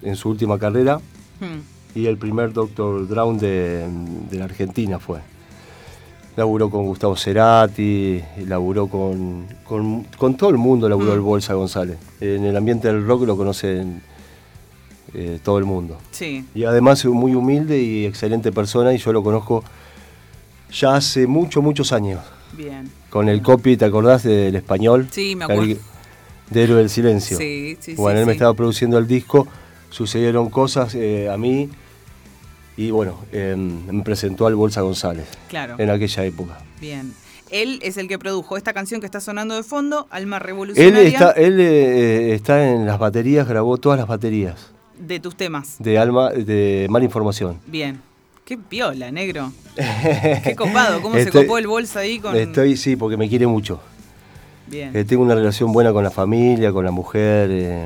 en su última carrera. Hmm. Y el primer Dr. Drown de la Argentina fue. Laburó con Gustavo Cerati, laburó con todo el mundo, laburó el Bolsa González. En el ambiente del rock lo conocen todo el mundo. Sí. Y además es muy humilde y excelente persona, y yo lo conozco ya hace muchos años. Bien. Con el copy, ¿te acordás del español? Sí, me acuerdo. De Héroe del Silencio. Sí. Bueno, él me estaba produciendo el disco, sucedieron cosas a mí, y bueno, me presentó al Bolsa González. Claro. En aquella época. Bien. Él es el que produjo esta canción que está sonando de fondo, Alma Revolucionaria. Él está en las baterías, grabó todas las baterías. De tus temas. De Mala Información. Bien. Qué piola, negro. Qué copado. ¿Cómo se copó el Bolsa ahí con...? Sí, porque me quiere mucho. Bien. Tengo una relación buena con la familia, con la mujer.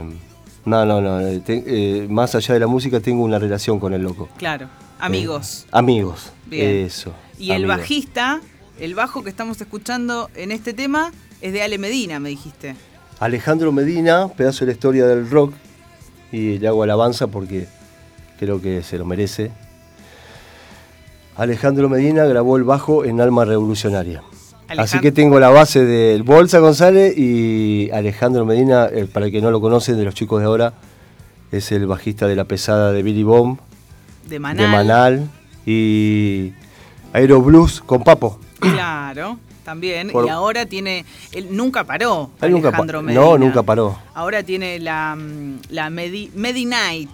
Más allá de la música, tengo una relación con el loco. Claro. Amigos. Amigos. Bien. Eso. Y el bajista, el bajo que estamos escuchando en este tema, es de Ale Medina, me dijiste. Alejandro Medina, pedazo de la historia del rock. Y le hago alabanza porque creo que se lo merece. Alejandro Medina grabó el bajo en Alma Revolucionaria. Así que tengo la base del Bolsa González y Alejandro Medina, para el que no lo conocen, de los chicos de ahora, es el bajista de La Pesada de Billy Bomb, de Manal y Aero Blues con Papo. Claro, también. Y ahora tiene, él nunca paró, Alejandro Medina. No, nunca paró. Ahora tiene la Medi Night.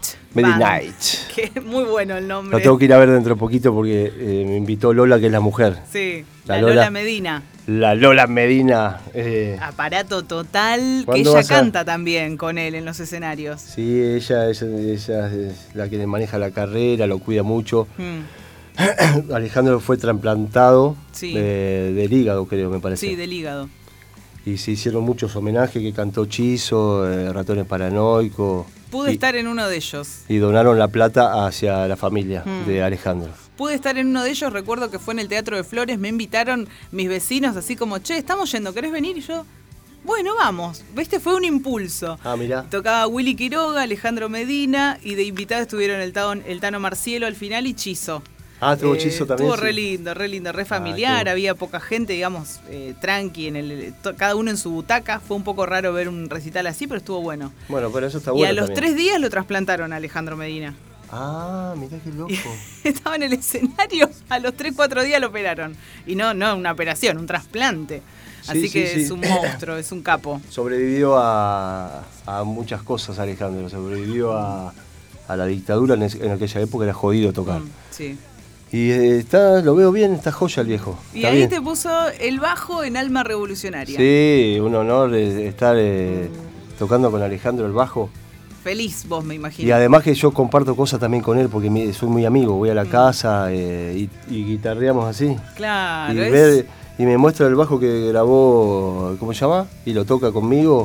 Que es muy bueno el nombre. Lo tengo que ir a ver dentro de poquito porque me invitó Lola, que es la mujer. Sí, la Lola Medina. La Lola Medina. Aparato total, que ella canta también con él en los escenarios. Sí, ella es la que le maneja la carrera, lo cuida mucho. Alejandro fue trasplantado del hígado, creo, me parece. Sí, del hígado. Y se hicieron muchos homenajes, que cantó Chizo, Ratones Paranoicos. Pude estar en uno de ellos. Y donaron la plata hacia la familia de Alejandro. Pude estar en uno de ellos, recuerdo que fue en el Teatro de Flores, me invitaron mis vecinos así como, che, estamos yendo, ¿querés venir? Y yo, bueno, vamos. ¿Viste? Fue un impulso. Ah, mirá. Tocaba Willy Quiroga, Alejandro Medina, y de invitados estuvieron el Tano Marcielo al final y Chizo. Ah, tuvo Chizo también. Estuvo re lindo, re familiar, había poca gente, digamos, tranqui, cada uno en su butaca. Fue un poco raro ver un recital así, pero estuvo bueno. Bueno, pero eso está bueno. Y a los también. 3 días lo trasplantaron a Alejandro Medina. Ah, mirá qué loco. Estaba en el escenario, a los 3-4 días lo operaron. Y no una operación, un trasplante. Así que es un monstruo, es un capo. Sobrevivió a muchas cosas, Alejandro. Sobrevivió a la dictadura, en aquella época era jodido tocar. Sí. Y lo veo bien, está joya el viejo. Y ahí bien. Te puso el bajo en Alma Revolucionaria. Sí, un honor estar tocando con Alejandro el bajo. Feliz vos, me imagino. Y además que yo comparto cosas también con él, porque soy muy amigo, voy a la casa y guitarreamos así. Claro. Y me muestra el bajo que grabó, ¿cómo se llama? Y lo toca conmigo.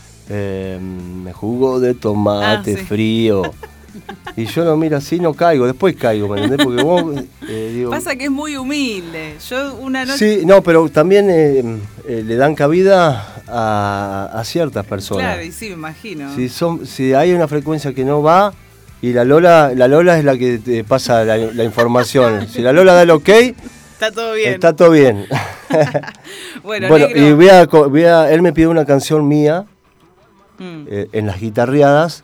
Me jugo de tomate frío. Y yo lo miro así, no caigo, después caigo, ¿me entendés? Porque vos, digo... Pasa que es muy humilde. Yo una noche... Sí, no, pero también le dan cabida a ciertas personas. Claro, y sí, me imagino. Si hay una frecuencia que no va, y la Lola es la que te pasa la información. Si la Lola da el ok... Está todo bien. Está todo bien. Bueno, y él me pidió una canción mía en las guitarreadas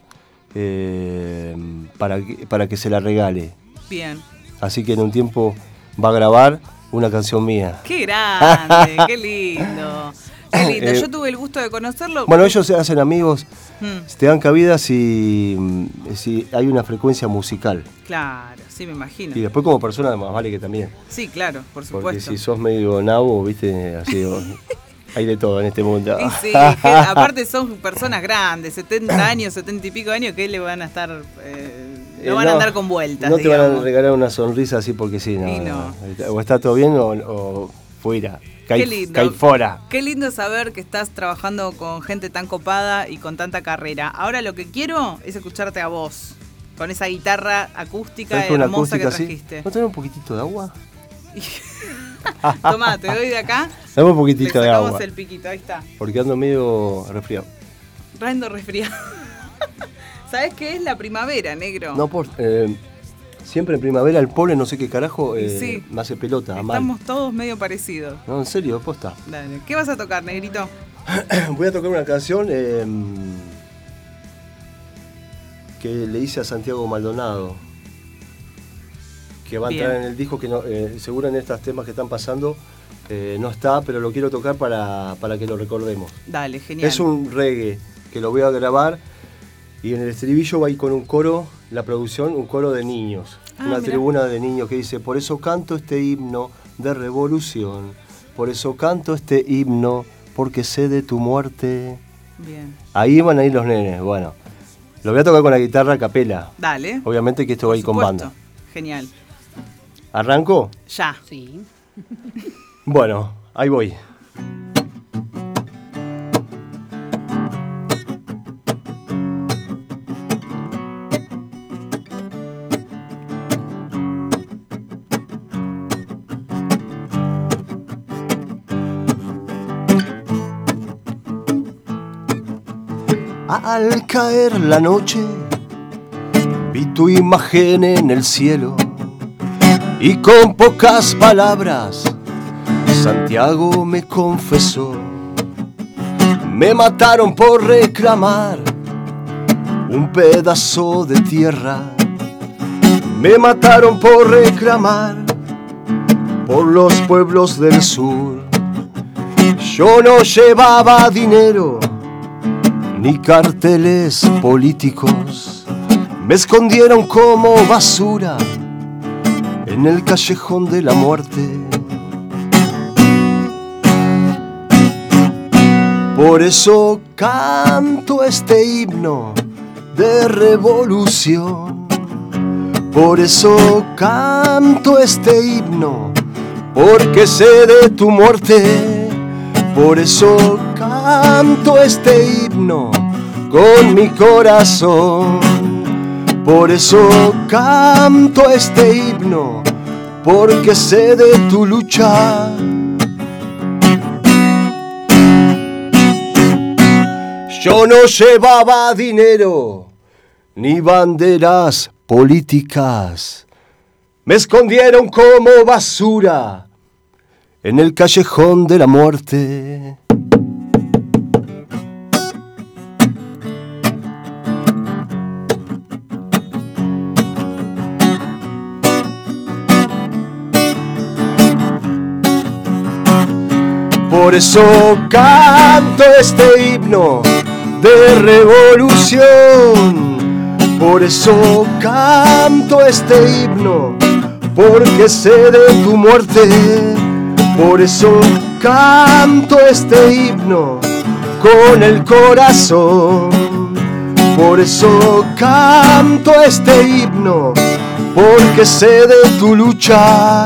para que se la regale. Bien. Así que en un tiempo va a grabar una canción mía. ¡Qué grande! ¡Qué lindo! ¡Qué lindo! Yo tuve el gusto de conocerlo. Bueno, ellos se hacen amigos, te dan cabida si hay una frecuencia musical. Claro, sí, me imagino. Y después como persona más vale que también. Sí, claro, por supuesto. Porque si sos medio nabo, viste, así... Hay de todo en este mundo. Sí, aparte son personas grandes, 70 años, 70 y pico años, que le van a estar... no van a andar con vueltas, no digamos. te van a regalar una sonrisa así porque sí, no. O está todo bien o fuera. Qué lindo. Cae fuera. Qué lindo saber que estás trabajando con gente tan copada y con tanta carrera. Ahora lo que quiero es escucharte a vos, con esa guitarra acústica hermosa que trajiste. ¿No tenés un poquitito de agua? Tomá, te doy de acá. Dame un poquitito de agua. Le sacamos el piquito, ahí está. Porque ando medio resfriado. Ando resfriado. ¿Sabés qué es la primavera, negro? No, siempre en primavera el polen, no sé qué carajo, sí. me hace pelota. Estamos todos medio parecidos. No, en serio, posta. Dale. ¿Qué vas a tocar, negrito? Voy a tocar una canción que le hice a Santiago Maldonado, que va a entrar en el disco, que no, seguro en estos temas que están pasando no está, pero lo quiero tocar para que lo recordemos. Dale, genial. Es un reggae que lo voy a grabar y en el estribillo va a ir con un coro, la producción, un coro de niños. Una tribuna de niños que dice: por eso canto este himno de revolución, por eso canto este himno, porque sé de tu muerte. Bien. Ahí van a ir los nenes. Bueno, lo voy a tocar con la guitarra a capela. Dale. Obviamente que esto va a ir con banda. Genial. ¿Arranco? Ya. Sí. Bueno, ahí voy. Al caer la noche, vi tu imagen en el cielo y con pocas palabras Santiago me confesó. Me mataron por reclamar un pedazo de tierra. Me mataron por reclamar por los pueblos del sur. Yo no llevaba dinero ni carteles políticos, me escondieron como basura en el callejón de la muerte. Por eso canto este himno de revolución, por eso canto este himno, porque sé de tu muerte. Por eso canto este himno con mi corazón. Por eso canto este himno, porque sé de tu lucha. Yo no llevaba dinero ni banderas políticas. Me escondieron como basura en el callejón de la muerte. Por eso canto este himno de revolución. Por eso canto este himno, porque sé de tu muerte. Por eso canto este himno con el corazón. Por eso canto este himno, porque sé de tu lucha.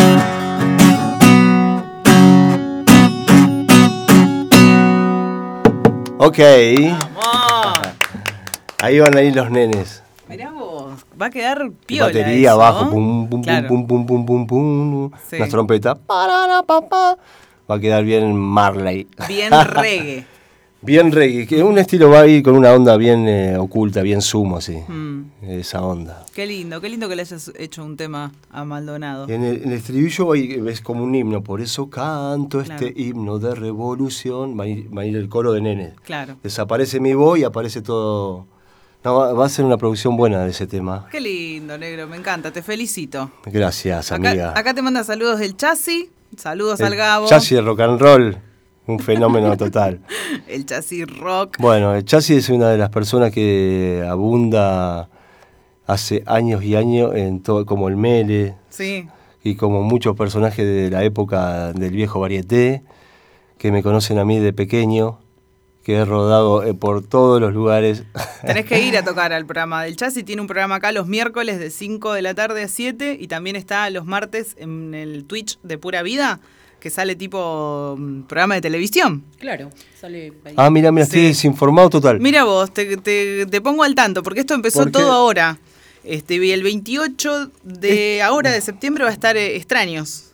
Ok. ¡Vamos! Ahí van a ir los nenes. Mirá vos, va a quedar piola. Batería eso, abajo, pum, pum, claro. pum, pum, pum, pum, pum, Sí. unas trompetas. Va a quedar bien Marley. Bien reggae. Bien reggae, que un estilo va a ir con una onda bien oculta, bien sumo, así. Esa onda. Qué lindo que le hayas hecho un tema a Maldonado. En el estribillo es como un himno, por eso canto este Claro. himno de revolución. Va a ir el coro de nenes. Claro. Desaparece mi voz y aparece todo. No, va a ser una producción buena de ese tema. Qué lindo, negro, me encanta, te felicito. Gracias, amiga. Acá te manda saludos del Chasis, saludos al Gabo. Chasis de rock and roll, un fenómeno total. El Chasis Rock. Bueno, el Chasis es una de las personas que abunda hace años y años en todo, como el Mele. Sí. Y como muchos personajes de la época del viejo varieté, que me conocen a mí de pequeño, que he rodado por todos los lugares. Tenés que ir a tocar al programa del Chasis. Tiene un programa acá los miércoles de 5 de la tarde a 7 y también está los martes en el Twitch de Pura Vida, que sale tipo programa de televisión. Claro, sale ahí. Ah, mira, Sí. estoy desinformado total. Mira vos, te pongo al tanto, porque esto empezó ¿Por qué? todo ahora. Y el 28 de ahora de septiembre va a estar Extraños.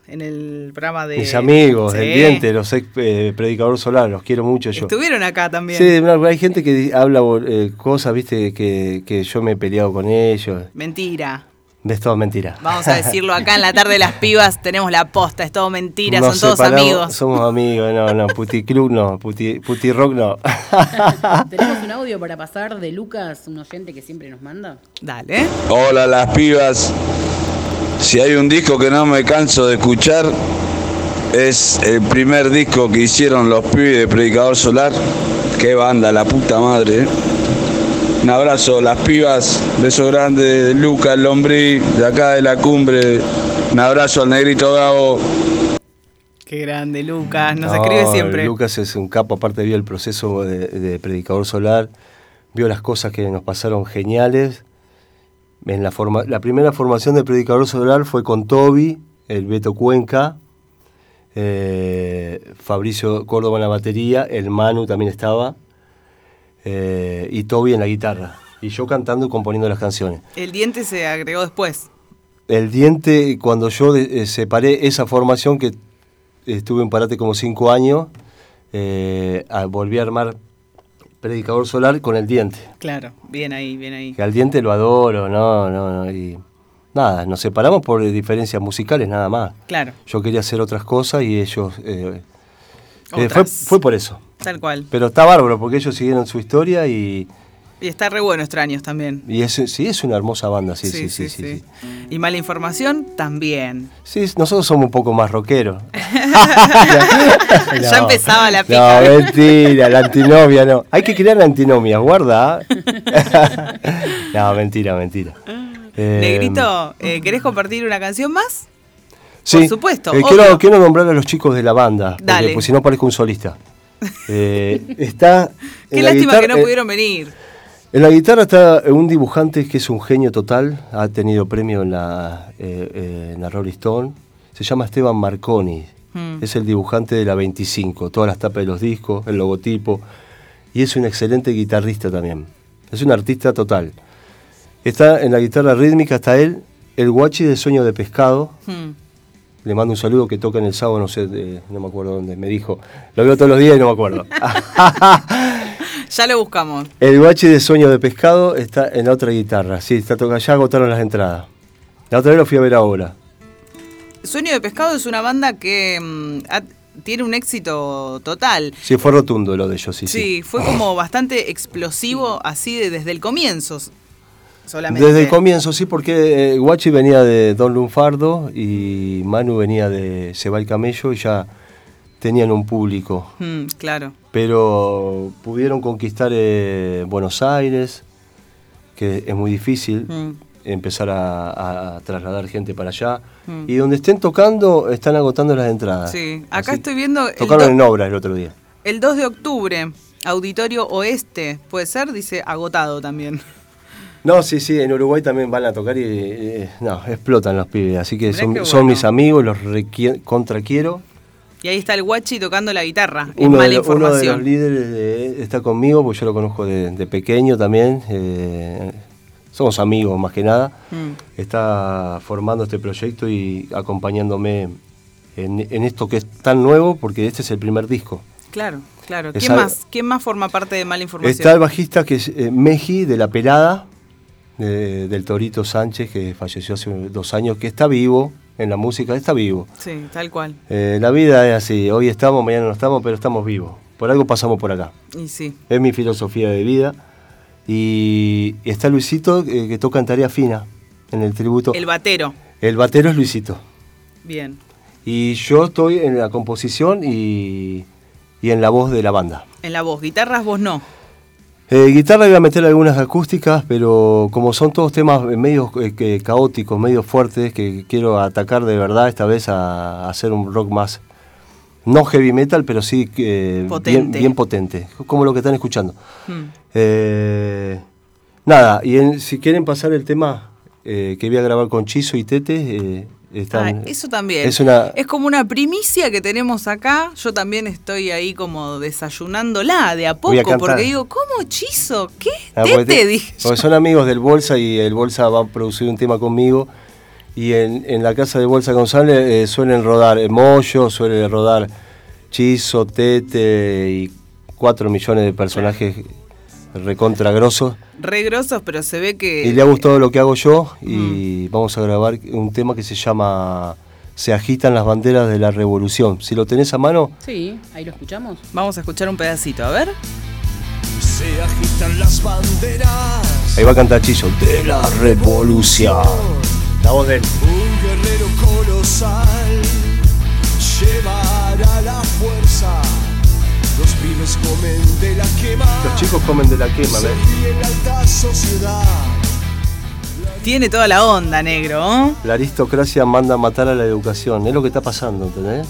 en el programa de... Mis amigos, Sí. El Diente, los ex Predicador Solar, los quiero mucho yo. Estuvieron acá también. Sí, no, hay gente que habla cosas, viste, que yo me he peleado con ellos. Mentira. Es todo mentira. Vamos a decirlo acá en la tarde de las pibas, tenemos la posta, es todo mentira, Nos son todos separamos, amigos. Somos amigos, no, puticlub no, putirrock no. Tenemos un audio para pasar de Lucas, un oyente que siempre nos manda. Dale. Hola las pibas, si hay un disco que no me canso de escuchar es el primer disco que hicieron los pibes de Predicador Solar. Qué banda, la puta madre. Un abrazo, las pibas, beso grande de Lucas Lombrí, de acá de la cumbre. Un abrazo al negrito Gabo. Qué grande, Lucas, nos escribe siempre. Lucas es un capo, aparte vio el proceso de Predicador Solar, vio las cosas que nos pasaron geniales. La primera formación de Predicador Solar fue con Toby, el Beto Cuenca, Fabricio Córdoba en la batería, el Manu también estaba, y Toby en la guitarra, y yo cantando y componiendo las canciones. El Diente se agregó después. El Diente, cuando yo separé esa formación, que estuve en Parate como 5 años, volví a armar Predicador Solar con El Diente. Claro, bien ahí, bien ahí. Que al Diente lo adoro, no, y nada, nos separamos por diferencias musicales nada más. Claro. Yo quería hacer otras cosas y ellos... Otras. Fue por eso. Tal cual. Pero está bárbaro porque ellos siguieron su historia y está re bueno Extraños también. sí, es una hermosa banda, sí. Y Mala Información también. Sí, nosotros somos un poco más rockeros. Ya empezaba la pica. No, mentira, la antinomia no. Hay que crear antinomias, guarda. No, mentira. Negrito, ¿querés compartir una canción más? Sí, por supuesto. Quiero nombrar a los chicos de la banda, porque si no parezco un solista. Está Qué lástima que no pudieron venir. En la guitarra está un dibujante que es un genio total, ha tenido premio en la Rolling Stone, se llama Esteban Marconi, es el dibujante de la 25, todas las tapas de los discos, el logotipo, y es un excelente guitarrista también, es un artista total. Está en la guitarra rítmica, está él, el guachi de Sueño de Pescado, le mando un saludo, que toca en el sábado, no sé, no me acuerdo dónde, me dijo, lo veo todos los días y no me acuerdo. Ya lo buscamos. El guachi de Sueño de Pescado está en la otra guitarra. Sí, está tocando. Ya agotaron las entradas. La otra vez lo fui a ver ahora. Sueño de Pescado es una banda que tiene un éxito total. Sí, fue rotundo lo de ellos, sí. Sí, fue como bastante explosivo, así desde el comienzo solamente. Desde el comienzo, sí, porque Guachi venía de Don Lunfardo y Manu venía de Se va el camello y ya tenían un público. Claro. Pero pudieron conquistar Buenos Aires, que es muy difícil empezar a trasladar gente para allá. Y donde estén tocando, están agotando las entradas. Sí, acá así, estoy viendo... Tocaron en Obras el otro día. El 2 de octubre, Auditorio Oeste, ¿puede ser? Dice agotado también. No, sí, en Uruguay también van a tocar y explotan los pibes. Así que son mis amigos, los contra quiero. Y ahí está el guachi tocando la guitarra. Uno Mala de Información. los líderes está conmigo, porque yo lo conozco de pequeño también. Somos amigos más que nada. Está formando este proyecto y acompañándome en esto que es tan nuevo, porque este es el primer disco. Claro. ¿Quién más forma parte de Mala Información? Está el bajista que es Meji, de La Pelada, del Torito Sánchez, que falleció hace 2 años, que está vivo. En la música está vivo. Sí, tal cual. La vida es así, hoy estamos, mañana no estamos, pero estamos vivos. Por algo pasamos por acá. Y sí. Es mi filosofía de vida. Y está Luisito, que toca en Tarea Fina, en el tributo. El batero. El batero es Luisito. Bien. Y yo estoy en la composición y en la voz de la banda. En la voz, guitarras vos no. Guitarra voy a meter algunas acústicas, pero como son todos temas medio caóticos, medio fuertes, que quiero atacar de verdad esta vez a hacer un rock más, no heavy metal, pero sí potente. Bien potente, como lo que están escuchando. Nada, y si quieren pasar el tema que voy a grabar con Chizo y Tete... eso también. Es como una primicia que tenemos acá. Yo también estoy ahí como desayunándola de a poco, porque digo, ¿cómo Chizo? ¿Qué? Tete, dije yo. Porque son amigos del Bolsa y el Bolsa va a producir un tema conmigo Y en la casa de Bolsa González suelen rodar Moyo, suele rodar Chizo, Tete y 4 millones de personajes recontra grosos. Re grosos, pero se ve que... Y le ha gustado lo que hago yo y vamos a grabar un tema que se llama Se agitan las banderas de la revolución. Si lo tenés a mano... Sí, ahí lo escuchamos. Vamos a escuchar un pedacito, a ver. Se agitan las banderas. Ahí va a cantar Chizo. De la revolución. La voz de él. Un guerrero colosal llevará la fuerza. Los pibes comen de la quema. Los chicos comen de la quema, ¿ves? Se ríe la alta sociedad. Tiene toda la onda, negro, ¿eh? La aristocracia manda a matar a la educación. Es lo que está pasando, ¿entendés?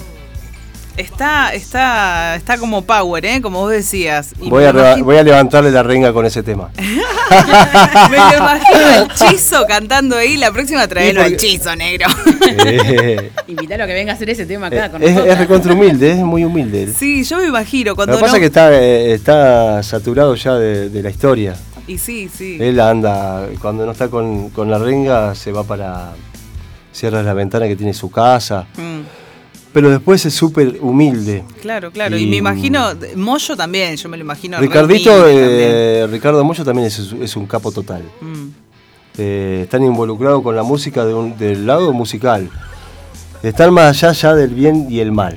Está como power, ¿eh? Como vos decías. Y Voy a levantarle la renga con ese tema. me lo imagino al Chizo cantando ahí. La próxima traelo al Chizo, negro. Invítalo a que venga a hacer ese tema acá con Es nosotros. recontra humilde, es muy humilde. Sí, yo me imagino Lo cuando que pasa es que está saturado ya de la historia. Y sí. Él anda, cuando no está con la renga, se va cierra la ventana que tiene su casa. Pero después es súper humilde. Claro. Y me imagino, Moyo también, yo me lo imagino. Ricardo Moyo también es un capo total. Están involucrados con la música del lado musical. Están más allá ya del bien y el mal.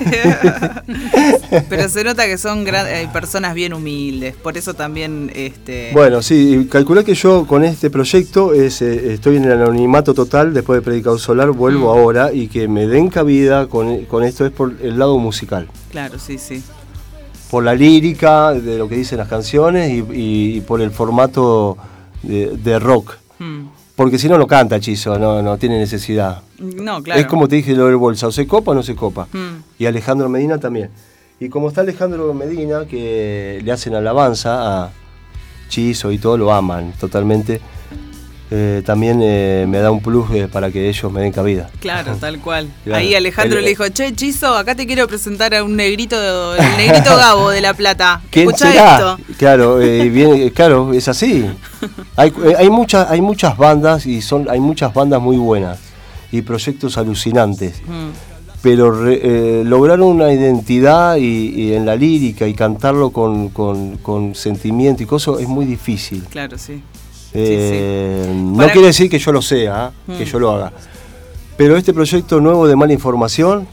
Pero se nota que son personas bien humildes, por eso también... Bueno, sí, calculé que yo con este proyecto estoy en el anonimato total, después de Predicador Solar vuelvo ahora, y que me den cabida con esto es por el lado musical. Claro, sí. Por la lírica, de lo que dicen las canciones y por el formato de rock. Porque si no, no canta Chizo, no tiene necesidad. No, claro. Es como te dije lo del Bolsa, o se copa o no se copa. Y Alejandro Medina también. Y como está Alejandro Medina, que le hacen alabanza a Chizo y todo, lo aman totalmente, también me da un plus para que ellos me den cabida. Claro, tal cual. Claro. Ahí Alejandro le dijo, che, Chizo, acá te quiero presentar a un negrito, el negrito Gabo de La Plata. ¿Quién Escuchá será? esto. Claro, claro, es así. Hay muchas bandas y hay muchas bandas muy buenas y proyectos alucinantes. Pero lograr una identidad y en la lírica y cantarlo con sentimiento y cosas es muy difícil. Claro, sí. No quiere decir que yo lo sea, que yo lo haga. Pero este proyecto nuevo de Mala Información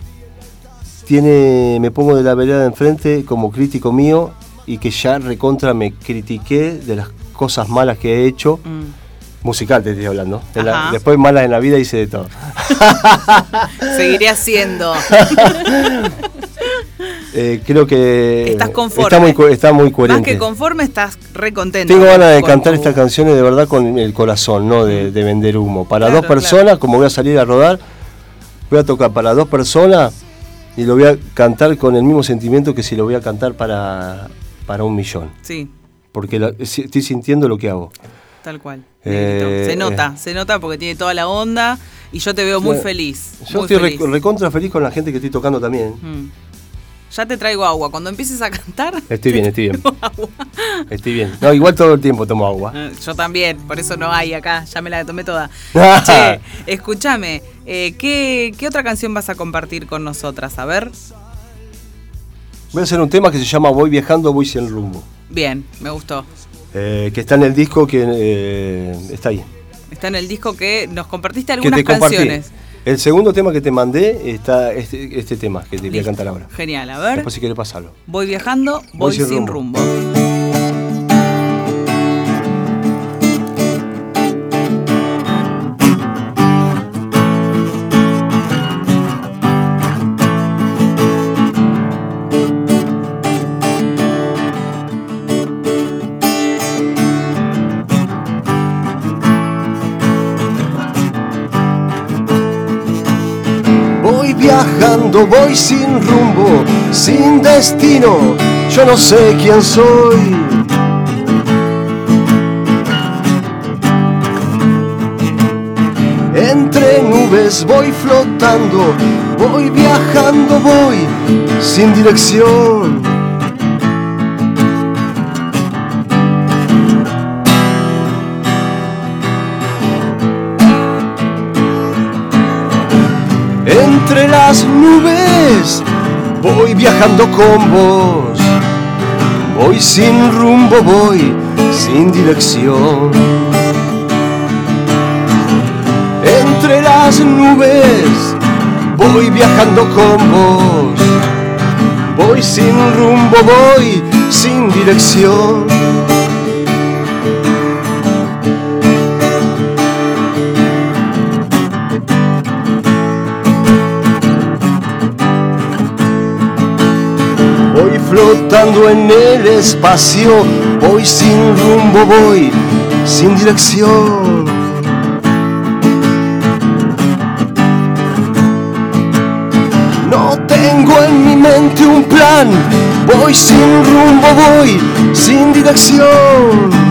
me pongo de la vereda de enfrente como crítico mío y que ya recontra me critiqué de las cosas malas que he hecho. Musical te estoy hablando. Después malas en la vida hice de todo. Seguiré haciendo. Creo que estás conforme. Está muy coherente. Más que conforme, estás re contento. Tengo ganas de cantar estas canciones de verdad con el corazón, no de vender humo. Para dos personas, como voy a salir a rodar, voy a tocar para 2 personas y lo voy a cantar con el mismo sentimiento que si lo voy a cantar para 1 millón. Sí. Porque estoy sintiendo lo que hago. Tal cual. Se nota porque tiene toda la onda y yo te veo muy feliz. Yo estoy recontra feliz con la gente que estoy tocando también. Ya te traigo agua. Cuando empieces a cantar... Estoy bien. Estoy bien. No, igual todo el tiempo tomo agua. Yo también, por eso no hay acá. Ya me la tomé toda. Che, escúchame. ¿Qué otra canción vas a compartir con nosotras? A ver. Voy a hacer un tema que se llama Voy viajando, voy sin rumbo. Bien, me gustó. Que está en el disco que está ahí. Está en el disco que nos compartiste algunas canciones. El segundo tema que te mandé está este tema que te voy a cantar ahora. Genial, a ver. Después si quieres pasarlo. Voy viajando, voy sin rumbo. Viajando voy sin rumbo, sin destino, yo no sé quién soy. Entre nubes voy flotando, voy viajando, voy sin dirección. las nubes voy viajando con vos. Voy sin rumbo, voy sin dirección. Entre las nubes voy viajando con vos. Voy sin rumbo, voy sin dirección. Voy flotando en el espacio, voy sin rumbo, voy sin dirección. No tengo en mi mente un plan, voy sin rumbo, voy sin dirección.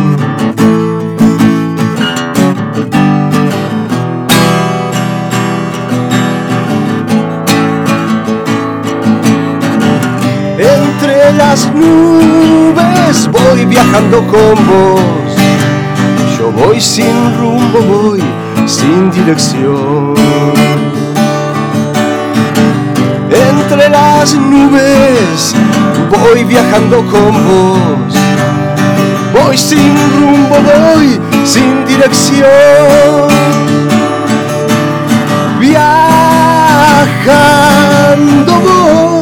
Entre las nubes voy viajando con vos. Yo voy sin rumbo, voy sin dirección. Entre las nubes voy viajando con vos. Voy sin rumbo, voy sin dirección. Viajando voy.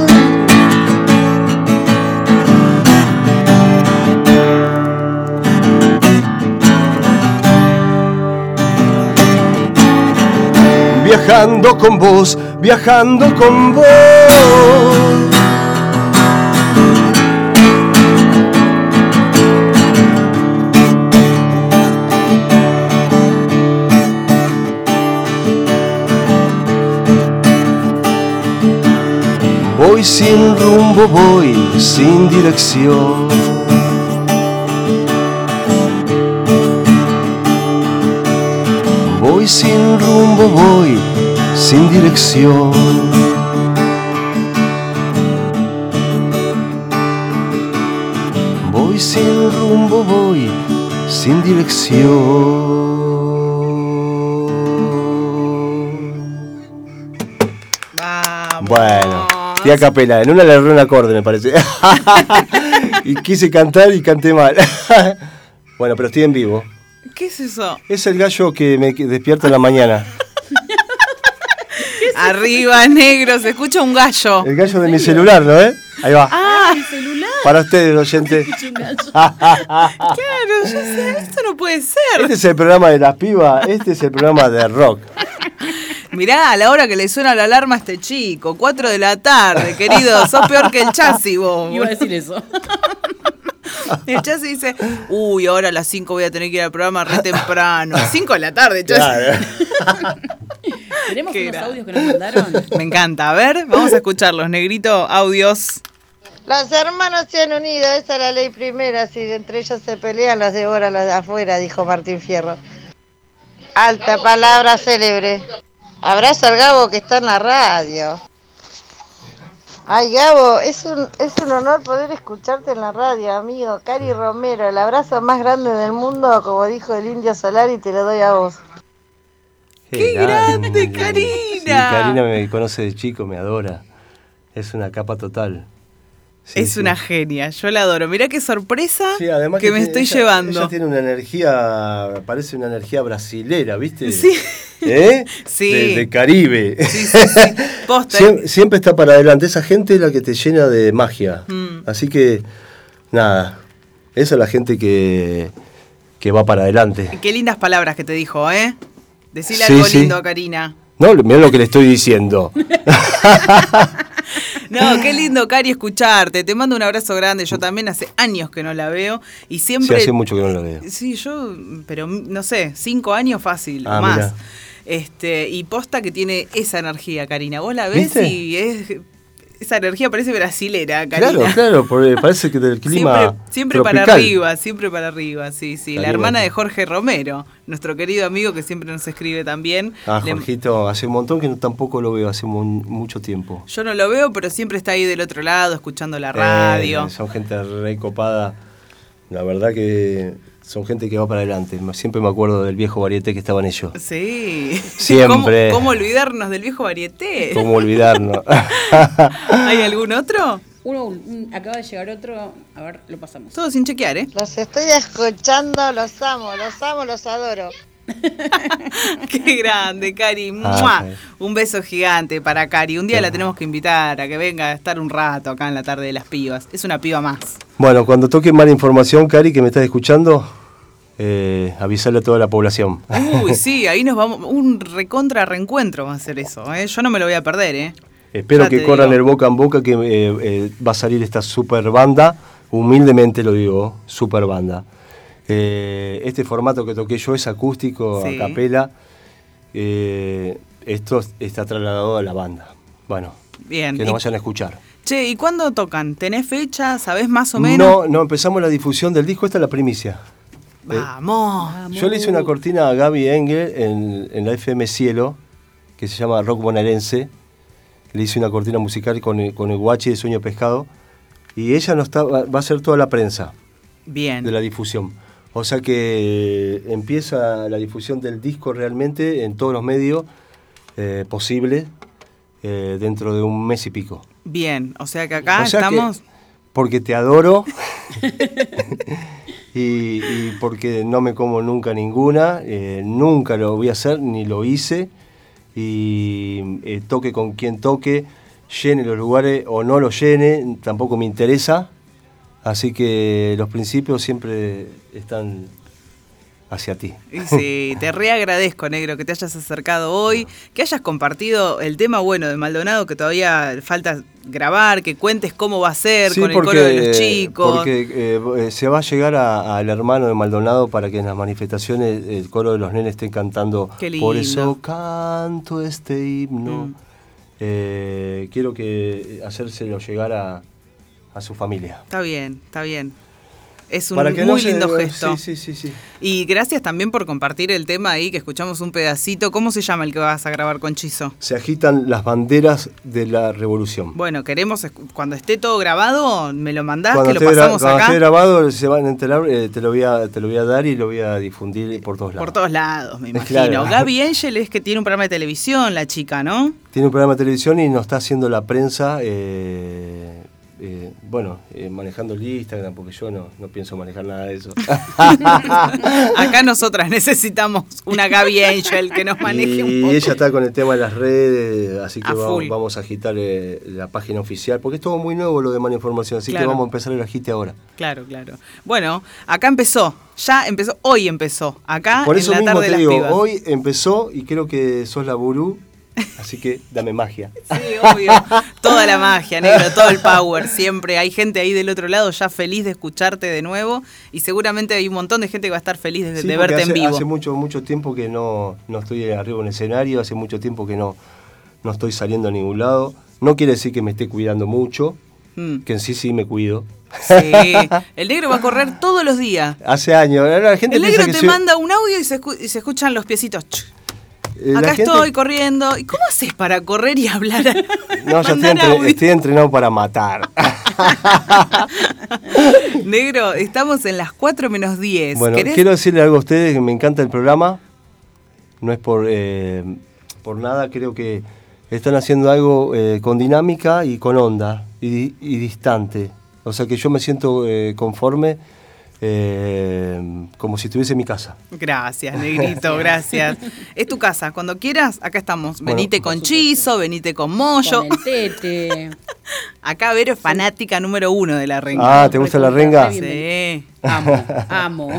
Viajando con vos, viajando con vos. Voy sin rumbo, voy sin dirección. Voy sin rumbo, voy sin dirección. Voy sin rumbo, voy sin dirección. Vamos. Bueno, tía capela, en una le erré un acorde, me parece. Y quise cantar y canté mal. Bueno, pero estoy en vivo. ¿Qué es eso? Es el gallo que me despierta en la mañana. Arriba, negro, se escucha un gallo. El gallo de mi celular, ¿no? Ahí va. Ah, el celular. Para ustedes, oyentes. claro, yo sé, esto no puede ser. Este es el programa de las pibas, este es el programa de rock. Mirá, a la hora que le suena la alarma a este chico, 4 de la tarde, querido, sos peor que el chasis vos. Iba a decir eso. El chasis dice, uy, ahora a las 5 voy a tener que ir al programa re temprano. 5 de la tarde, chasis. Claro. Tenemos Qué unos grande. audios que nos mandaron. Me encanta, a ver, vamos a escucharlos, negrito, audios. Los hermanos se han unido, esa es la ley primera, si entre ellos se pelean, los devora los de afuera, dijo Martín Fierro. Alta palabra célebre. Abrazo al Gabo que está en la radio. Ay, Gabo, es un honor poder escucharte en la radio, amigo. Cari Romero, el abrazo más grande del mundo, como dijo el Indio Solari, te lo doy a vos. ¡Qué grande, Karina! Sí, Karina me conoce de chico, me adora. Es una capa total. Sí, es sí. una genia, yo la adoro. Mirá qué sorpresa Sí, además que me estoy llevando. Ella tiene una energía, parece una energía brasilera, ¿viste? Sí. ¿Eh? Sí. De Caribe. Sí, sí, sí. Posta. Siempre está para adelante. Esa gente es la que te llena de magia. Así que, nada, esa es la gente que va para adelante. Qué lindas palabras que te dijo, ¿eh? Decile Sí, algo sí. lindo a Karina. No, mirá lo que le estoy diciendo. No, qué lindo, Cari, escucharte. Te mando un abrazo grande. Yo también hace años que no la veo. Y Sí, siempre. hace mucho que no lo veo. Sí, yo, pero no sé, 5 años fácil, Ah, o más. mirá. Y posta que tiene esa energía, Karina. Vos la ves ¿Viste? y esa energía parece brasilera, Karina. Claro, claro, porque parece que del clima Siempre para tropical. arriba, sí, sí. La Karina. hermana de Jorge Romero, nuestro querido amigo que siempre nos escribe también. Ah, Jorgito, hace un montón que tampoco lo veo, hace mucho tiempo. Yo no lo veo, pero siempre está ahí del otro lado, escuchando la radio. Son gente re copada. La verdad que son gente que va para adelante. Siempre me acuerdo del viejo varieté que estaban ellos. Sí. Siempre. ¿Cómo olvidarnos del viejo varieté? ¿Cómo olvidarnos? ¿Hay algún otro? Acaba de llegar otro, a ver, lo pasamos. Todo sin chequear, ¿eh? Los estoy escuchando, los amo, los adoro. Qué grande, Cari. ¡Mua! Un beso gigante para Cari. Un día la tenemos que invitar a que venga a estar un rato acá en la tarde de las pibas. Es una piba más. Bueno, cuando toque mala información, Cari, que me estás escuchando, avisarle a toda la población. Uy, sí, ahí nos vamos. Un recontra reencuentro va a ser eso, ¿eh? Yo no me lo voy a perder, ¿eh? Espero Ya que te corran digo. el boca en boca que va a salir esta super banda. Humildemente lo digo, super banda. Este formato que toqué yo es acústico, Sí. a capela. Esto está trasladado a la banda. Bueno, Bien. que nos vayan a escuchar. Che, ¿y cuándo tocan? ¿Tenés fecha? ¿Sabés más o menos? No, empezamos la difusión del disco, esta es la primicia. Vamos. Yo le hice una cortina a Gaby Engel en la FM Cielo, que se llama Rock Bonaerense. Le hice una cortina musical con el Guachi de Sueño Pescado. Y ella va a hacer toda la prensa Bien. de la difusión. O sea que empieza la difusión del disco realmente en todos los medios posibles dentro de un mes y pico. Bien, o sea que acá O sea estamos... porque te adoro y porque no me como nunca ninguna, nunca lo voy a hacer, ni lo hice, y toque con quien toque, llene los lugares o no los llene, tampoco me interesa, así que los principios siempre están hacia ti. Y sí, te reagradezco, Negro, que te hayas acercado hoy, que hayas compartido el tema bueno de Maldonado, que todavía falta grabar, que cuentes cómo va a ser Sí, con el coro de los chicos. Porque se va a llegar al hermano de Maldonado para que en las manifestaciones el coro de los nenes estén cantando. Qué lindo. Por eso canto este himno. Quiero que hacérselo llegar a su familia. Está bien, está bien. Es un Para que muy no se- lindo gesto. Sí. Y gracias también por compartir el tema ahí, que escuchamos un pedacito. ¿Cómo se llama el que vas a grabar con Chizo? Se agitan las banderas de la revolución. Bueno, queremos, cuando esté todo grabado, me lo mandás, Cuando que lo esté pasamos cuando acá. esté grabado se van a enterar, te lo voy a dar y lo voy a difundir por todos lados. Por todos lados, me imagino. Claro. Gaby Angel es que tiene un programa de televisión, la chica, ¿no? Tiene un programa de televisión y nos está haciendo la prensa, manejando el Instagram, porque yo no pienso manejar nada de eso. Acá nosotras necesitamos una Gaby Angel que nos maneje un Y poco. ella está con el tema de las redes, así que A full. vamos a agitar la página oficial, porque es todo muy nuevo lo de Mala Información, así Claro. que vamos a empezar el agite ahora. Claro. Bueno, acá empezó, hoy empezó, acá Por en eso la mismo tarde de te las digo, pibas. hoy empezó y creo que sos la gurú, así que dame magia. Sí, obvio. Toda la magia, Negro, todo el power, siempre. Hay gente ahí del otro lado ya feliz de escucharte de nuevo y seguramente hay un montón de gente que va a estar feliz de Sí, verte porque en vivo. Hace mucho tiempo que no estoy arriba en el escenario, hace mucho tiempo que no estoy saliendo a ningún lado. No quiere decir que me esté cuidando mucho, que en sí me cuido. Sí, el Negro va a correr todos los días. Hace años, la gente El piensa Negro que te soy- manda un audio y se escuchan los piecitos. la Acá gente- estoy corriendo. ¿Y cómo haces para correr y hablar? No, ya Mandar audio. estoy entrenado para matar. Negro, estamos en las 4 menos 10. Bueno, ¿Querés? quiero decirle algo a ustedes, que me encanta el programa. No es por nada, creo que están haciendo algo con dinámica y con onda y distante. O sea que yo me siento conforme, como si estuviese en mi casa. Gracias, Negrito, gracias. Es tu casa, cuando quieras, acá estamos. Bueno, Venite con Chizo, venite con Moyo. Con el tete. Acá Vero es fanática número 1 de la renga. Ah, ¿te gusta la renga? Sí. Amo.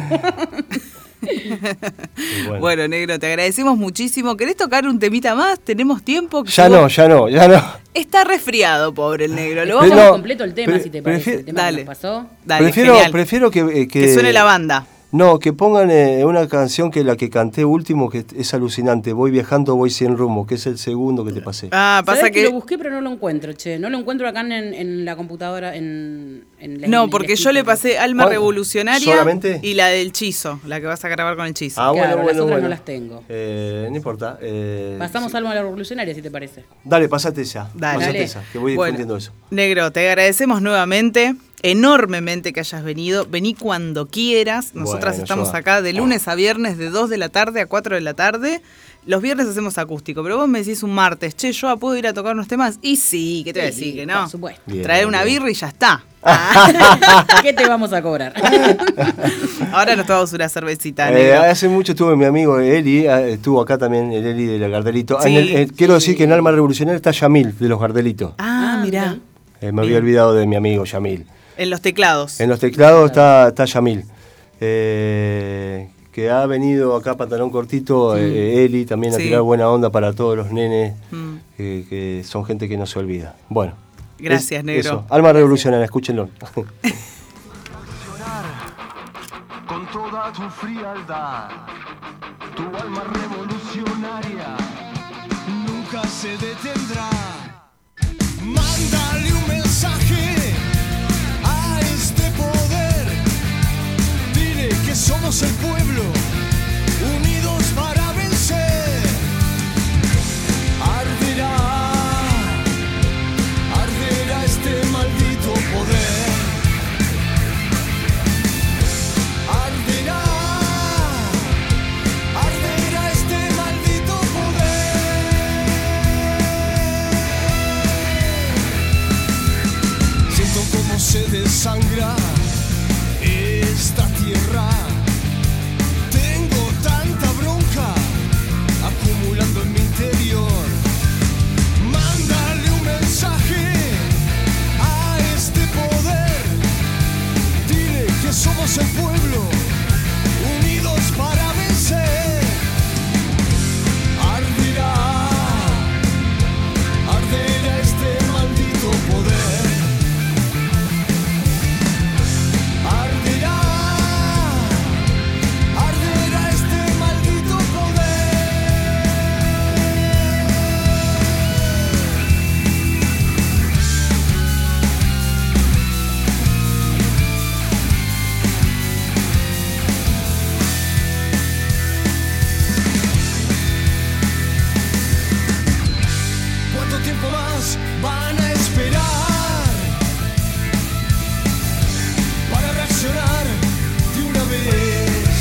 Y Bueno, Negro, te agradecemos muchísimo. ¿Querés tocar un temita más? ¿Tenemos tiempo? Ya no. Está resfriado, pobre el Negro. Lo Vamos vamos No, completo el tema, si te parece. El tema dale. que nos pasó. Dale, genial. Prefiero que Que suene la banda. No, que pongan una canción que la que canté último, que es alucinante. Voy viajando, voy sin rumbo, que es el segundo que te pasé. Ah, pasa ¿Sabés que lo que... busqué pero no lo encuentro, che? No lo encuentro acá en la computadora, en No, el porque yo le escritorio. pasé Alma ¿Cuál? Revolucionaria ¿Solamente? y la del Chizo, la que vas a grabar con el Chizo. Ah, Claro, las otras bueno. no las tengo. No importa. Pasamos sí. Alma Revolucionaria, si te parece. Dale, pasate esa. Dale. Pasate Dale. esa, que voy Bueno, difundiendo eso. Negro, te agradecemos nuevamente. enormemente que hayas venido. Vení cuando quieras. Nosotras Bueno, estamos yo- acá de lunes a viernes de 2 de la tarde a 4 de la tarde. Los viernes hacemos acústico, pero vos me decís un martes, che, yo puedo ir a tocar unos temas. Y sí, ¿qué te voy a decir? Que no. Por supuesto. Bien, Traer una bien. birra y ya está. ¿Qué te vamos a cobrar? Ahora nos tomamos una cervecita, negro. Hace mucho estuve mi amigo Eli, estuvo acá también el Eli de la Gardelitos. Sí, Quiero decir que en Alma Revolucionaria está Yamil de los Gardelitos. Ah, mirá. Me había olvidado de mi amigo Yamil. En los teclados. En los teclados está Yamil. Que ha venido acá pantalón cortito, Eli también a Sí. tirar buena onda para todos los nenes, Mm. que son gente que no se olvida. Bueno. Gracias, negro. Eso. Alma Revolucionaria, escúchenlo. Con toda tu frialdad, tu alma revolucionaria nunca se detendrá. Mándale un mensaje a este poder. Dile que somos el pueblo, unidos para vencer. Arderá, arderá este maldito poder. Arderá, arderá este maldito poder. Siento cómo se desangra esta tierra. Tengo tanta bronca acumulando en mi interior. Mándale un mensaje a este poder. Dile que somos el pueblo, unidos para vencer. Arderá, arderá este maldito poder. Arderá, arderá este maldito poder. ¿Cuánto tiempo más van a esperar para reaccionar de una vez?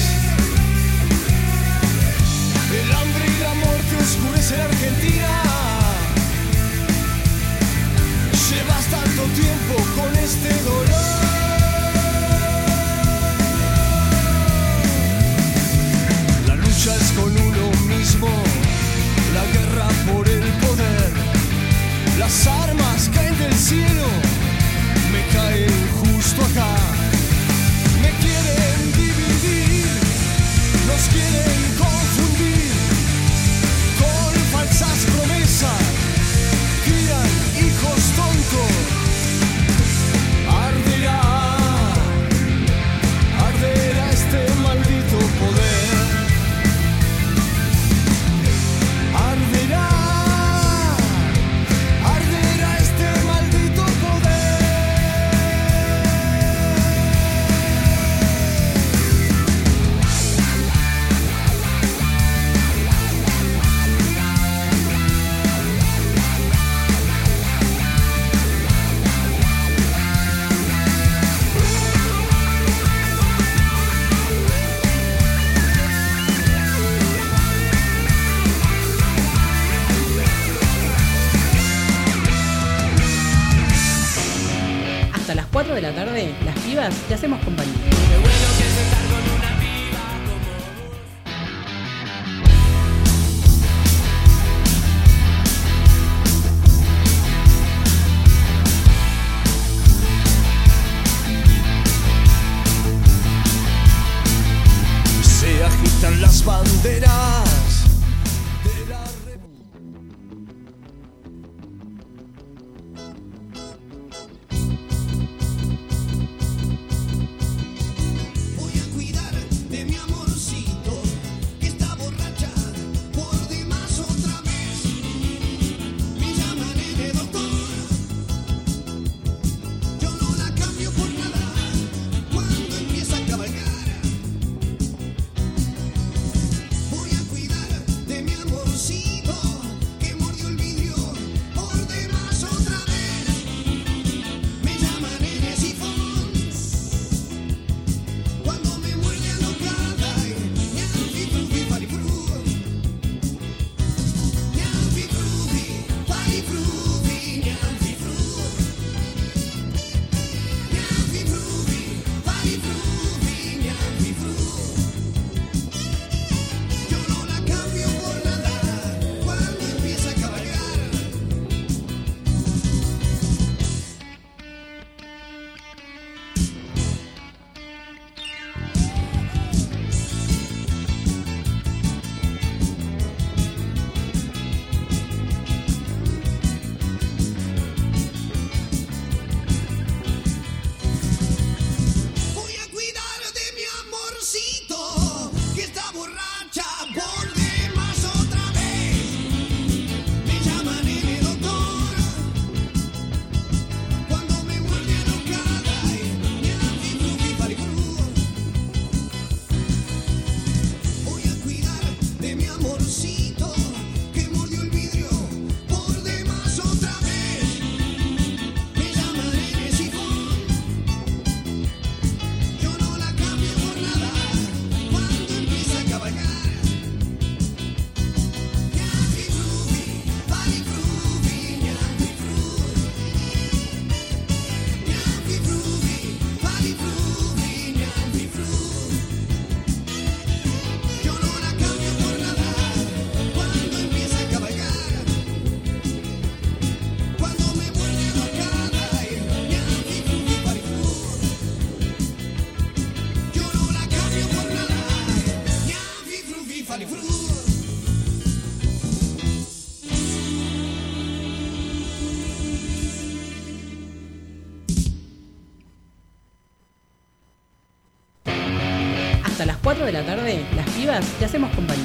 El hambre y la muerte oscurecen Argentina. Llevas tanto tiempo con este dolor. La lucha es con uno mismo, la guerra por el poder. Las armas caen del cielo, me caen justo acá. Me quieren dividir, nos quieren confundir con falsas promesas, crían hijos tontos. Arderá, arderá este maldito poder. Arderá, arderá este maldito poder. Hasta las 4 de la tarde, las pibas, te hacemos compañía. Se agitan las banderas de la de la tarde, las pibas, te hacemos compañía.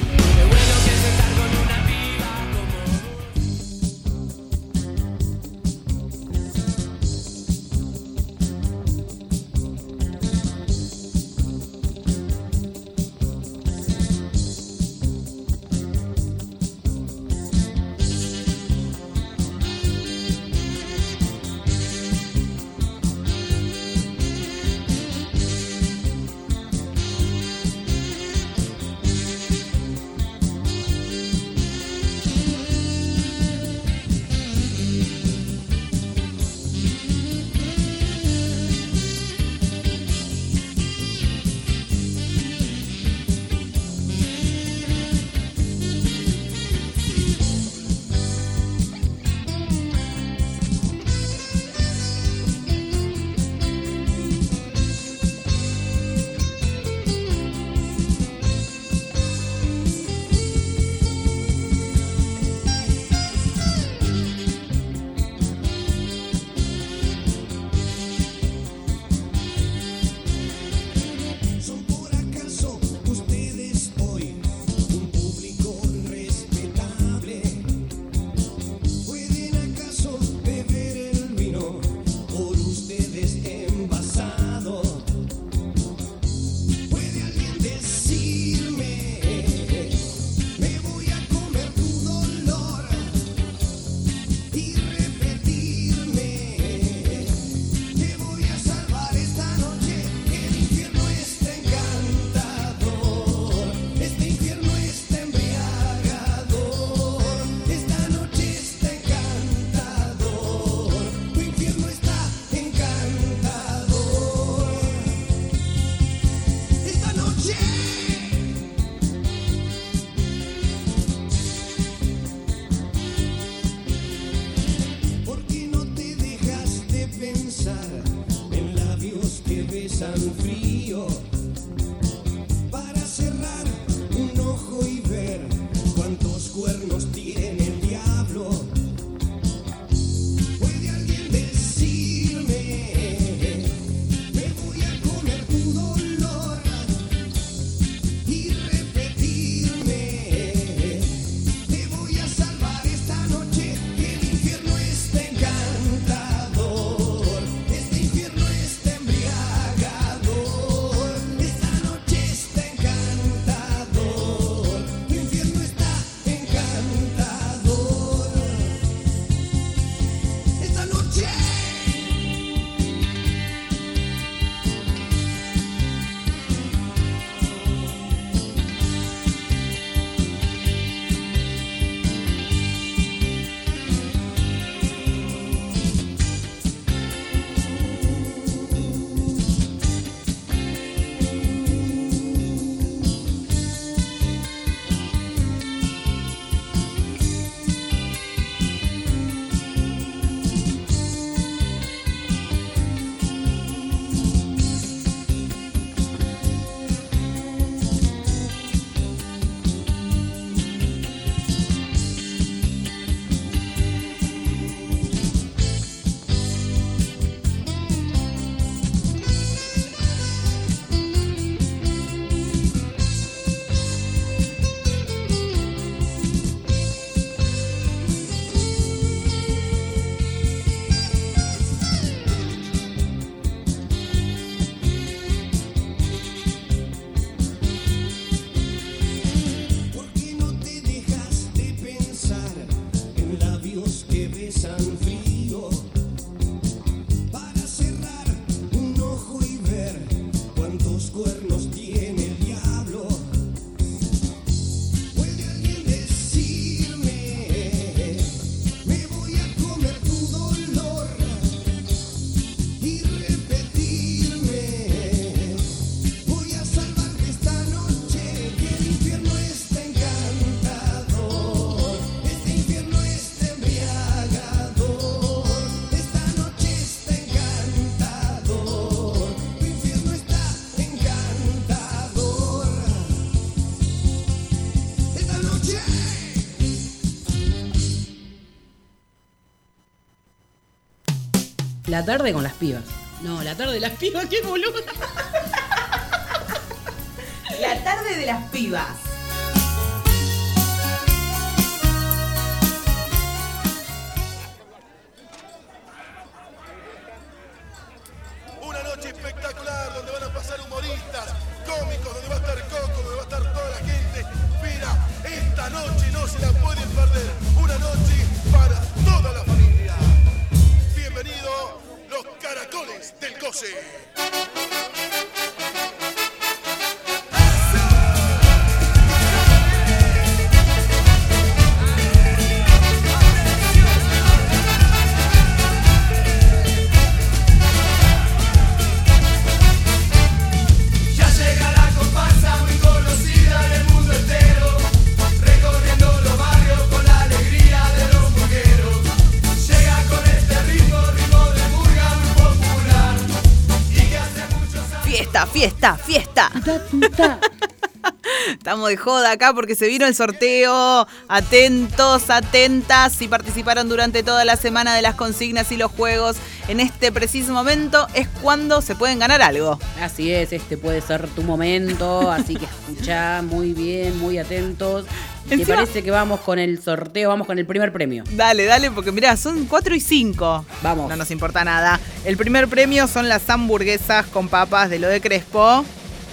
La tarde con las pibas. No, la tarde de las pibas, qué boludo. La tarde de las pibas. Una noche espectacular donde van a pasar humoristas, cómicos, donde va a estar Coco, donde va a estar toda la gente. Mira, esta noche no se la pueden perder. Una noche para toda la familia. Bienvenido, los Caracoles del Coce. Fiesta. Estamos de joda acá porque se vino el sorteo. Atentos, atentas. Si participaron durante toda la semana de las consignas y los juegos, en este preciso momento es cuando se pueden ganar algo. Así es, este puede ser tu momento, así que escuchá muy bien, muy atentos. ¿Te parece que vamos con el sorteo? Vamos con el primer premio. Dale, porque mirá, son 4 y 5. Vamos. No nos importa nada. El primer premio son las hamburguesas con papas de lo de Crespo.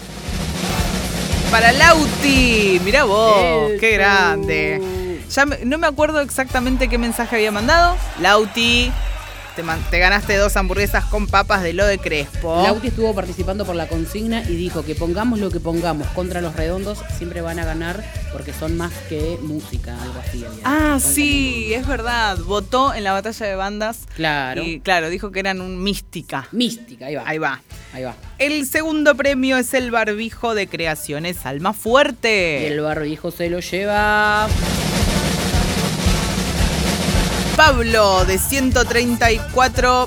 Para Lauti. Mirá vos, qué grande. Ya no me acuerdo exactamente qué mensaje había mandado. Lauti, te ganaste 2 hamburguesas con papas de lo de Crespo. Lauti estuvo participando por la consigna y dijo que pongamos lo que pongamos contra los redondos, siempre van a ganar porque son más que música, algo así. Sí, es verdad. Votó en la batalla de bandas. Claro. Y claro, dijo que eran un mística. Mística, ahí va. El segundo premio es el barbijo de Creaciones Almafuerte. Y el barbijo se lo lleva Pablo, de 134.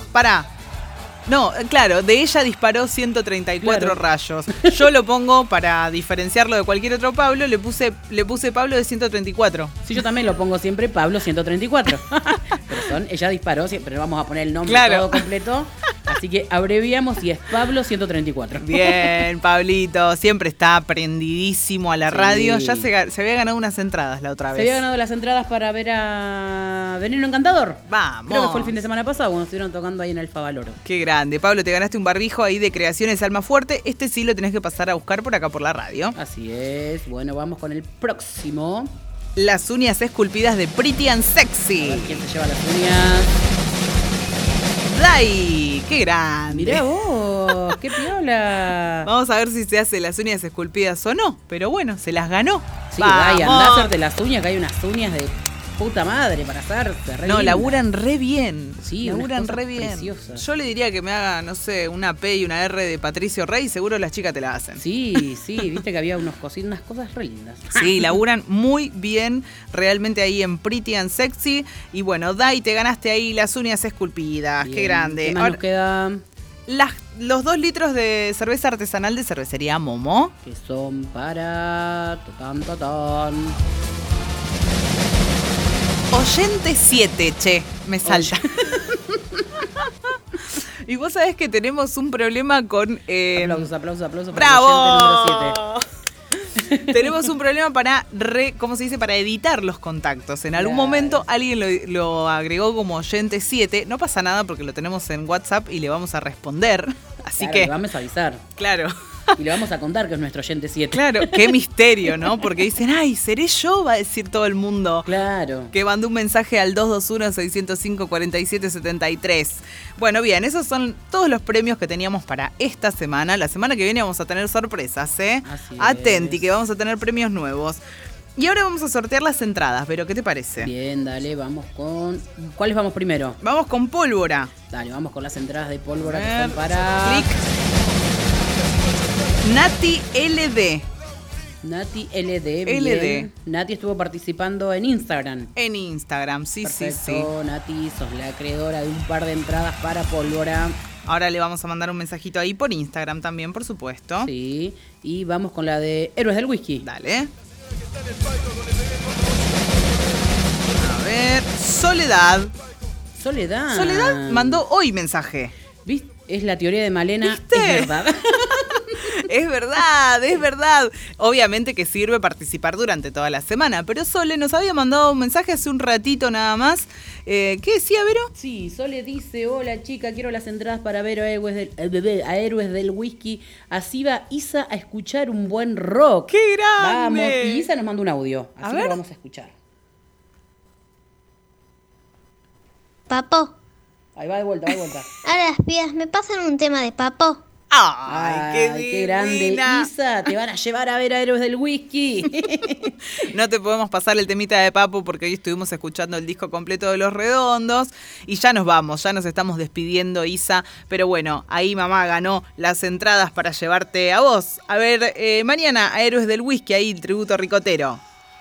De ella disparó 134 rayos. Yo lo pongo para diferenciarlo de cualquier otro Pablo, le puse Pablo de 134. Sí, yo también lo pongo siempre Pablo 134. Pero ella disparó, pero vamos a poner el nombre todo completo. Así que abreviamos y es Pablo 134. Bien, Pablito, siempre está prendidísimo a la radio. Ya se había ganado unas entradas la otra vez. Se había ganado las entradas para ver a Veneno Encantador. Vamos. Creo que fue el fin de semana pasado cuando estuvieron tocando ahí en el Favaloro. Qué grande. Pablo, te ganaste un barbijo ahí de Creaciones Almafuerte. Este sí lo tenés que pasar a buscar por acá por la radio. Así es. Bueno, vamos con el próximo. Las uñas esculpidas de Pretty and Sexy. A ver quién se lleva las uñas. Dai, qué grande. Mirá vos, qué piola. Vamos a ver si se hace las uñas esculpidas o no. Pero bueno, se las ganó. Sí, Dai, andá a hacerte las uñas, que hay unas uñas de puta madre para hacerse. No, laburan re bien. Sí, laburan re bien. Preciosas. Yo le diría que me haga, no sé, una P y una R de Patricio Rey, seguro las chicas te la hacen. Sí, viste que había unas cosas re lindas. Sí, laburan muy bien, realmente ahí en Pretty and Sexy. Y bueno, Dai, te ganaste ahí las uñas esculpidas. Bien, qué grande. ¿Qué más nos queda? Los 2 litros de cerveza artesanal de cervecería Momo. Que son para... Oyente 7, me salta. Y vos sabés que tenemos un problema con... Aplauso para ¡bravo! el oyente número 7. Tenemos un problema para, ¿cómo se dice? Para editar los contactos. En algún momento alguien lo agregó como oyente 7. No pasa nada porque lo tenemos en WhatsApp y le vamos a responder. Así que... le vamos a avisar. Claro. Y le vamos a contar que es nuestro oyente 7. Claro, qué misterio, ¿no? Porque dicen, ay, ¿seré yo? Va a decir todo el mundo. Claro. Que mandó un mensaje al 221-605-4773. Bueno, bien, esos son todos los premios que teníamos para esta semana. La semana que viene vamos a tener sorpresas, ¿eh? Así Atenti, que vamos a tener premios nuevos. Y ahora vamos a sortear las entradas, pero ¿qué te parece? Bien, dale, vamos con... ¿Cuáles vamos primero? Vamos con Pólvora. Dale, vamos con las entradas de Pólvora que son para... Clic. Nati LD. Nati LD, bien. Nati estuvo participando en Instagram. En Instagram, sí. Perfecto, Nati, sos la acreedora de un par de entradas para Pólvora. Ahora le vamos a mandar un mensajito ahí por Instagram también, por supuesto. Sí, y vamos con la de Héroes del Whisky. Dale. A ver, Soledad mandó hoy mensaje. ¿Viste? Es la teoría de Malena, ¿viste? es verdad. Es verdad. Obviamente que sirve participar durante toda la semana, pero Sole nos había mandado un mensaje hace un ratito nada más. ¿Qué decía, Vero? Sí, Sole dice, hola chica, quiero las entradas para ver a Héroes del Whisky. Así va Isa a escuchar un buen rock. ¡Qué grande! Vamos, y Isa nos manda un audio, así que lo vamos a escuchar. Papo. Ahí va de vuelta. Ahora las pibas me pasan un tema de Papo. ¡Ay, qué grande! Isa, te van a llevar a ver a Héroes del Whisky. No te podemos pasar el temita de Papo porque hoy estuvimos escuchando el disco completo de Los Redondos y ya nos vamos, ya nos estamos despidiendo, Isa. Pero bueno, ahí mamá ganó las entradas para llevarte a vos. A ver, mañana a Héroes del Whisky, ahí el tributo ricotero.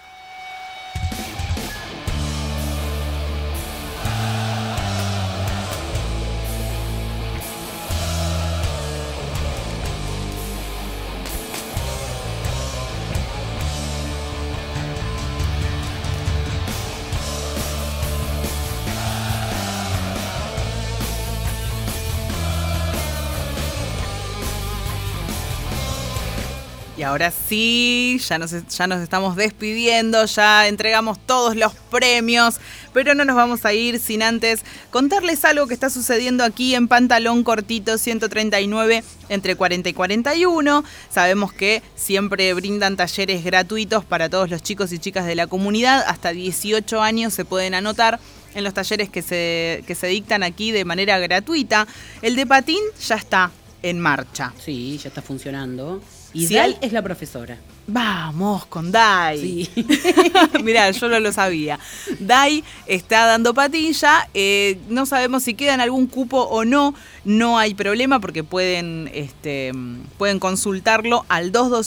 Y ahora sí, ya nos estamos despidiendo, ya entregamos todos los premios, pero no nos vamos a ir sin antes contarles algo que está sucediendo aquí en Pantalón Cortito 139 entre 40 y 41. Sabemos que siempre brindan talleres gratuitos para todos los chicos y chicas de la comunidad. Hasta 18 años se pueden anotar en los talleres que se dictan aquí de manera gratuita. El de patín ya está en marcha. Sí, ya está funcionando. Y ¿Sí? Dai es la profesora. Vamos con Dai. Sí. Mirá, yo no lo sabía. Dai está dando patilla. No sabemos si queda en algún cupo o no. No hay problema porque pueden consultarlo al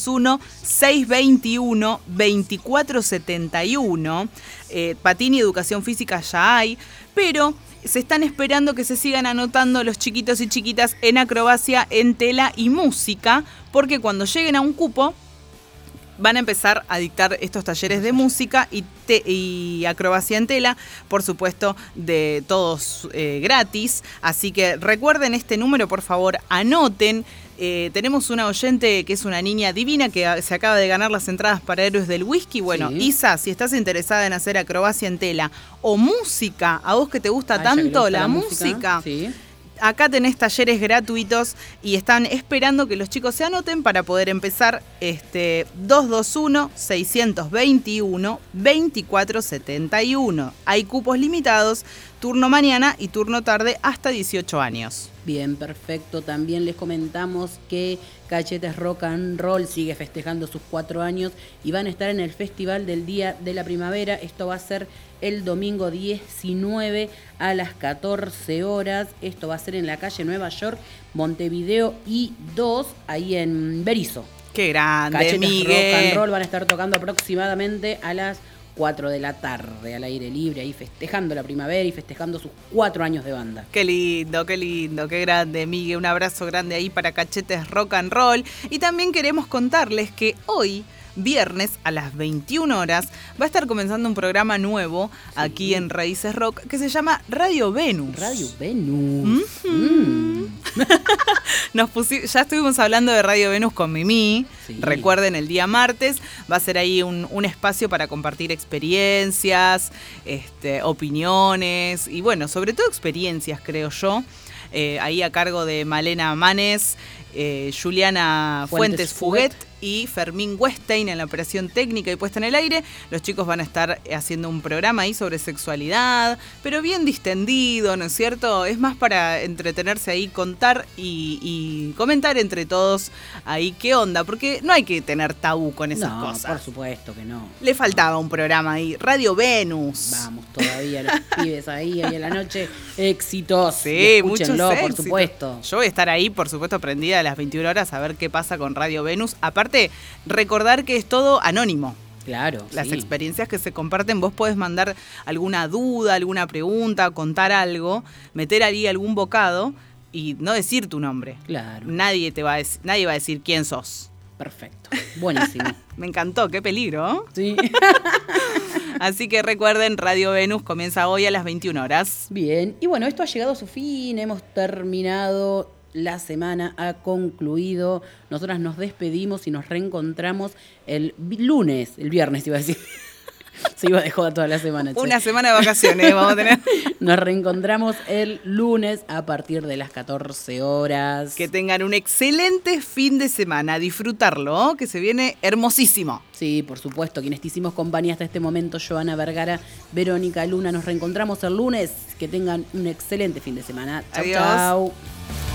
221-621-2471. Patín y educación física ya hay, pero se están esperando que se sigan anotando los chiquitos y chiquitas en acrobacia, en tela y música, porque cuando lleguen a un cupo van a empezar a dictar estos talleres de música y acrobacia en tela, por supuesto, de todos gratis. Así que recuerden este número, por favor, anoten. Tenemos una oyente que es una niña divina que se acaba de ganar las entradas para Héroes del Whisky. Bueno, sí. Isa, si estás interesada en hacer acrobacia en tela o música, a vos que te gusta tanto la música, sí. Acá tenés talleres gratuitos y están esperando que los chicos se anoten para poder empezar 221-621-2471. Hay cupos limitados, turno mañana y turno tarde hasta 18 años. Bien, perfecto. También les comentamos que Cachetes Rock and Roll sigue festejando sus 4 años y van a estar en el Festival del Día de la Primavera. Esto va a ser el domingo 19 a las 14 horas. Esto va a ser en la calle Nueva York, Montevideo I2, ahí en Berisso. ¡Qué grande, Cachetes Miguel! Rock and Roll van a estar tocando aproximadamente a las 4 de la tarde, al aire libre, ahí festejando la primavera y festejando sus 4 años de banda. Qué lindo, qué grande, Miguel. Un abrazo grande ahí para Cachetes Rock and Roll. Y también queremos contarles que hoy, viernes a las 21 horas, va a estar comenzando un programa nuevo aquí en Raíces Rock que se llama Radio Venus. Radio Venus. Mm-hmm. Ya estuvimos hablando de Radio Venus con Mimi. Sí. Recuerden, el día martes va a ser ahí un espacio para compartir experiencias, opiniones y bueno, sobre todo experiencias, creo yo. Ahí a cargo de Malena Manes, Juliana Fuentes Fuguet y Fermín Westein en la operación técnica y puesta en el aire. Los chicos van a estar haciendo un programa ahí sobre sexualidad, pero bien distendido, ¿no es cierto? Es más para entretenerse ahí, contar y comentar entre todos ahí qué onda, porque no hay que tener tabú con esas cosas. No, por supuesto que no. Le faltaba un programa ahí, Radio Venus. Vamos todavía los pibes ahí en la noche, éxitos. Sí, escúchenlo, por supuesto. Yo voy a estar ahí, por supuesto, prendida a las 21 horas a ver qué pasa con Radio Venus. Aparte, recordar que es todo anónimo. Claro. Las experiencias que se comparten, vos podés mandar alguna duda, alguna pregunta, contar algo, meter ahí algún bocado y no decir tu nombre. Claro. Nadie va a decir quién sos. Perfecto. Buenísimo. Me encantó, qué peligro. Sí. Así que recuerden, Radio Venus comienza hoy a las 21 horas. Bien. Y bueno, esto ha llegado a su fin. Hemos terminado la semana ha concluido. Nosotras nos despedimos y nos reencontramos el viernes iba a decir. Se iba de joda toda la semana. Una semana de vacaciones vamos a tener. Nos reencontramos el lunes a partir de las 14 horas. Que tengan un excelente fin de semana. Disfrutarlo, que se viene hermosísimo. Sí, por supuesto. Quienes te hicimos compañía hasta este momento, Joana Vergara, Verónica Luna. Nos reencontramos el lunes. Que tengan un excelente fin de semana. Chau, adiós. chau.